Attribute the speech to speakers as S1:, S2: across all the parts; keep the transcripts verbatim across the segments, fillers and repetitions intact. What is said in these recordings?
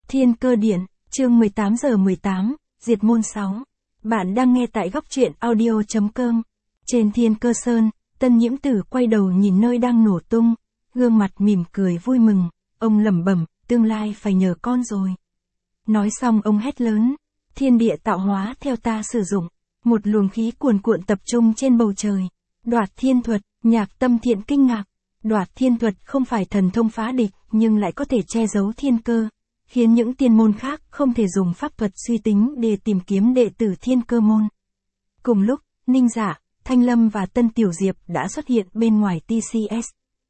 S1: Thiên Cơ Điện, chương mười tám giờ mười tám, Diệt Môn sáu. Bạn đang nghe tại góc truyện audio chấm com. Trên Thiên Cơ Sơn, Tân Nhiễm Tử quay đầu nhìn nơi đang nổ tung, gương mặt mỉm cười vui mừng, ông lẩm bẩm, tương lai phải nhờ con rồi. Nói xong ông hét lớn, thiên địa tạo hóa theo ta sử dụng, một luồng khí cuồn cuộn tập trung trên bầu trời. Đoạt thiên thuật, Nhạc Tâm Thiện kinh ngạc. Đoạt thiên thuật không phải thần thông phá địch, nhưng lại có thể che giấu thiên cơ, khiến những tiên môn khác không thể dùng pháp thuật suy tính để tìm kiếm đệ tử Thiên Cơ môn. Cùng lúc, Ninh Dạ, Thanh Lâm và Tân Tiểu Diệp đã xuất hiện bên ngoài tê xê ét.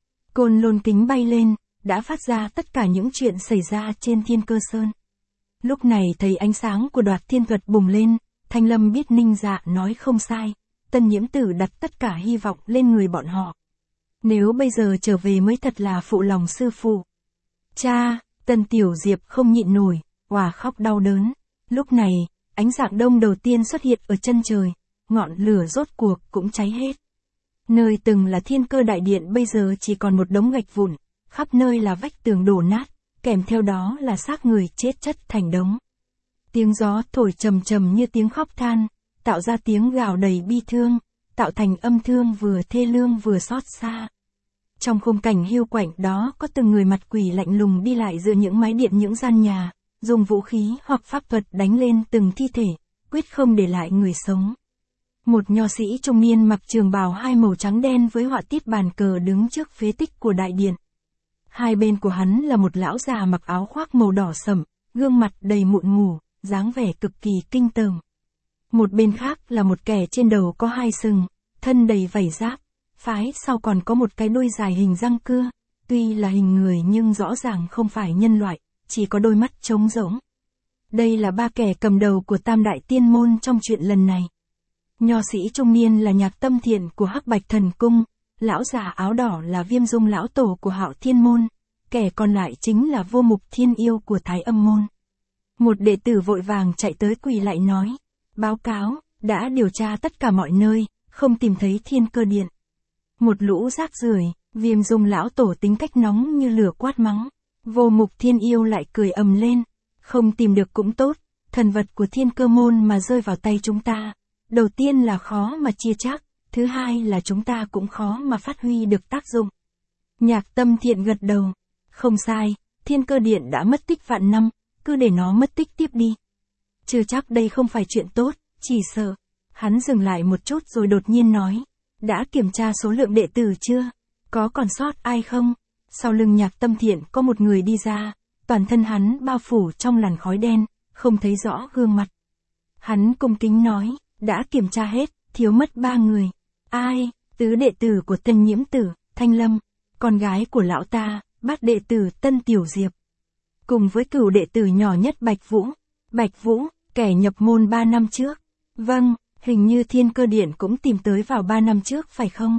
S1: Côn lôn kính bay lên, đã phát ra tất cả những chuyện xảy ra trên Thiên Cơ Sơn. Lúc này thấy ánh sáng của đoạt thiên thuật bùng lên, Thanh Lâm biết Ninh Dạ nói không sai, Tân Nhiễm Tử đặt tất cả hy vọng lên người bọn họ. Nếu bây giờ trở về mới thật là phụ lòng sư phụ. Cha, Tân Tiểu Diệp không nhịn nổi, òa khóc đau đớn. Lúc này, ánh dạng đông đầu tiên xuất hiện ở chân trời, ngọn lửa rốt cuộc cũng cháy hết. Nơi từng là Thiên Cơ đại điện bây giờ chỉ còn một đống gạch vụn, khắp nơi là vách tường đổ nát, kèm theo đó là xác người chết chất thành đống. Tiếng gió thổi trầm trầm như tiếng khóc than, tạo ra tiếng gào đầy bi thương, tạo thành âm thương vừa thê lương vừa xót xa. Trong khung cảnh hiu quạnh đó có từng người mặt quỷ lạnh lùng đi lại giữa những mái điện những gian nhà, dùng vũ khí hoặc pháp thuật đánh lên từng thi thể, quyết không để lại người sống. Một nho sĩ trung niên mặc trường bào hai màu trắng đen với họa tiết bàn cờ đứng trước phế tích của đại điện. Hai bên của hắn là một lão già mặc áo khoác màu đỏ sẫm, gương mặt đầy mụn mủ, dáng vẻ cực kỳ kinh tởm. Một bên khác là một kẻ trên đầu có hai sừng, thân đầy vảy giáp, phái sau còn có một cái đuôi dài hình răng cưa, tuy là hình người nhưng rõ ràng không phải nhân loại, chỉ có đôi mắt trống rỗng. Đây là ba kẻ cầm đầu của Tam Đại Tiên Môn trong chuyện lần này. Nho sĩ trung niên là Nhạc Tâm Thiện của Hắc Bạch Thần Cung, lão già áo đỏ là Viêm Dung lão tổ của Hạo Thiên Môn, kẻ còn lại chính là Vô Mục Thiên Yêu của Thái Âm Môn. Một đệ tử vội vàng chạy tới quỳ lại nói, báo cáo, đã điều tra tất cả mọi nơi, không tìm thấy Thiên Cơ điện. Một lũ rác rưởi, Viêm Dung lão tổ tính cách nóng như lửa quát mắng. Vô Mục Thiên Yêu lại cười ầm lên, không tìm được cũng tốt, thần vật của Thiên Cơ môn mà rơi vào tay chúng ta, đầu tiên là khó mà chia chắc, thứ hai là chúng ta cũng khó mà phát huy được tác dụng. Nhạc Tâm Thiện gật đầu, không sai, Thiên Cơ điện đã mất tích vạn năm, cứ để nó mất tích tiếp đi. Chưa chắc đây không phải chuyện tốt, chỉ sợ. Hắn dừng lại một chút rồi đột nhiên nói, đã kiểm tra số lượng đệ tử chưa? Có còn sót ai không? Sau lưng Nhạc Tâm Thiện có một người đi ra, toàn thân hắn bao phủ trong làn khói đen, không thấy rõ gương mặt. Hắn cung kính nói, đã kiểm tra hết, thiếu mất ba người. Ai? Tứ đệ tử của Tân Nhiễm Tử, Thanh Lâm, con gái của lão ta, bát đệ tử Tân Tiểu Diệp. Cùng với cửu đệ tử nhỏ nhất Bạch Vũ. Bạch Vũ, kẻ nhập môn ba năm trước. Vâng, hình như Thiên Cơ điện cũng tìm tới vào ba năm trước phải không?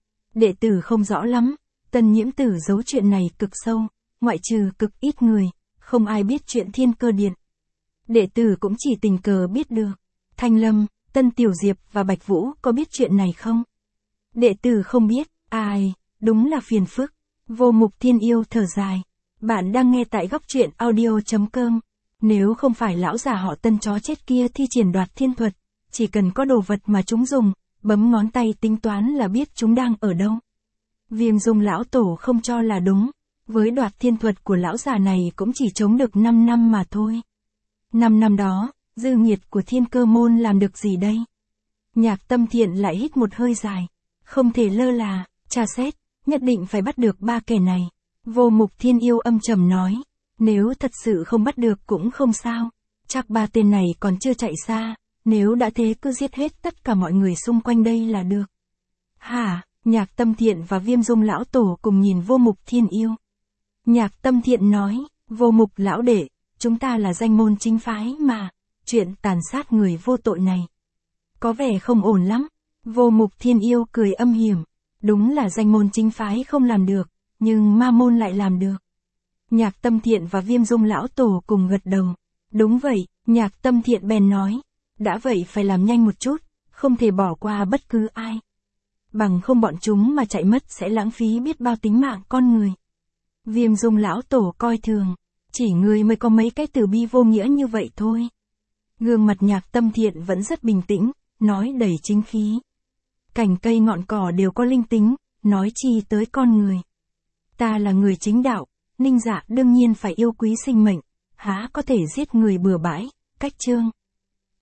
S1: Đệ tử không rõ lắm, Tân Nhiễm Tử giấu chuyện này cực sâu, ngoại trừ cực ít người, không ai biết chuyện Thiên Cơ điện. Đệ tử cũng chỉ tình cờ biết được. Thanh Lâm, Tân Tiểu Diệp và Bạch Vũ có biết chuyện này không? Đệ tử không biết, ai, đúng là phiền phức. Vô Mục Thiên Yêu thở dài. Bạn đang nghe tại góc truyện audio chấm com. Nếu không phải lão già họ Tân chó chết kia thi triển đoạt thiên thuật, chỉ cần có đồ vật mà chúng dùng, bấm ngón tay tính toán là biết chúng đang ở đâu. Viêm Dung lão tổ không cho là đúng, với đoạt thiên thuật của lão già này cũng chỉ chống được năm năm mà thôi. năm năm đó, dư nhiệt của Thiên Cơ môn làm được gì đây? Nhạc Tâm Thiện lại hít một hơi dài, không thể lơ là, tra xét, nhất định phải bắt được ba kẻ này. Vô Mục Thiên Yêu âm trầm nói, nếu thật sự không bắt được cũng không sao, chắc ba tên này còn chưa chạy xa, nếu đã thế cứ giết hết tất cả mọi người xung quanh đây là được. Hả? Nhạc Tâm Thiện và Viêm Dung lão tổ cùng nhìn Vô Mục Thiên Yêu. Nhạc Tâm Thiện nói, Vô Mục lão đệ, chúng ta là danh môn chính phái mà, chuyện tàn sát người vô tội này có vẻ không ổn lắm. Vô Mục Thiên Yêu cười âm hiểm, đúng là danh môn chính phái không làm được, nhưng ma môn lại làm được. Nhạc Tâm Thiện và Viêm Dung lão tổ cùng gật đầu. Đúng vậy, Nhạc Tâm Thiện bèn nói, đã vậy phải làm nhanh một chút, không thể bỏ qua bất cứ ai. Bằng không bọn chúng mà chạy mất sẽ lãng phí biết bao tính mạng con người. Viêm Dung lão tổ coi thường, Chỉ ngươi mới có mấy cái từ bi vô nghĩa như vậy thôi. Gương mặt Nhạc Tâm Thiện vẫn rất bình tĩnh, nói đầy chính khí. Cành cây ngọn cỏ đều có linh tính, nói chi tới con người. Ta là người chính đạo, Ninh Dạ đương nhiên phải yêu quý sinh mệnh, há có thể giết người bừa bãi, cách chương.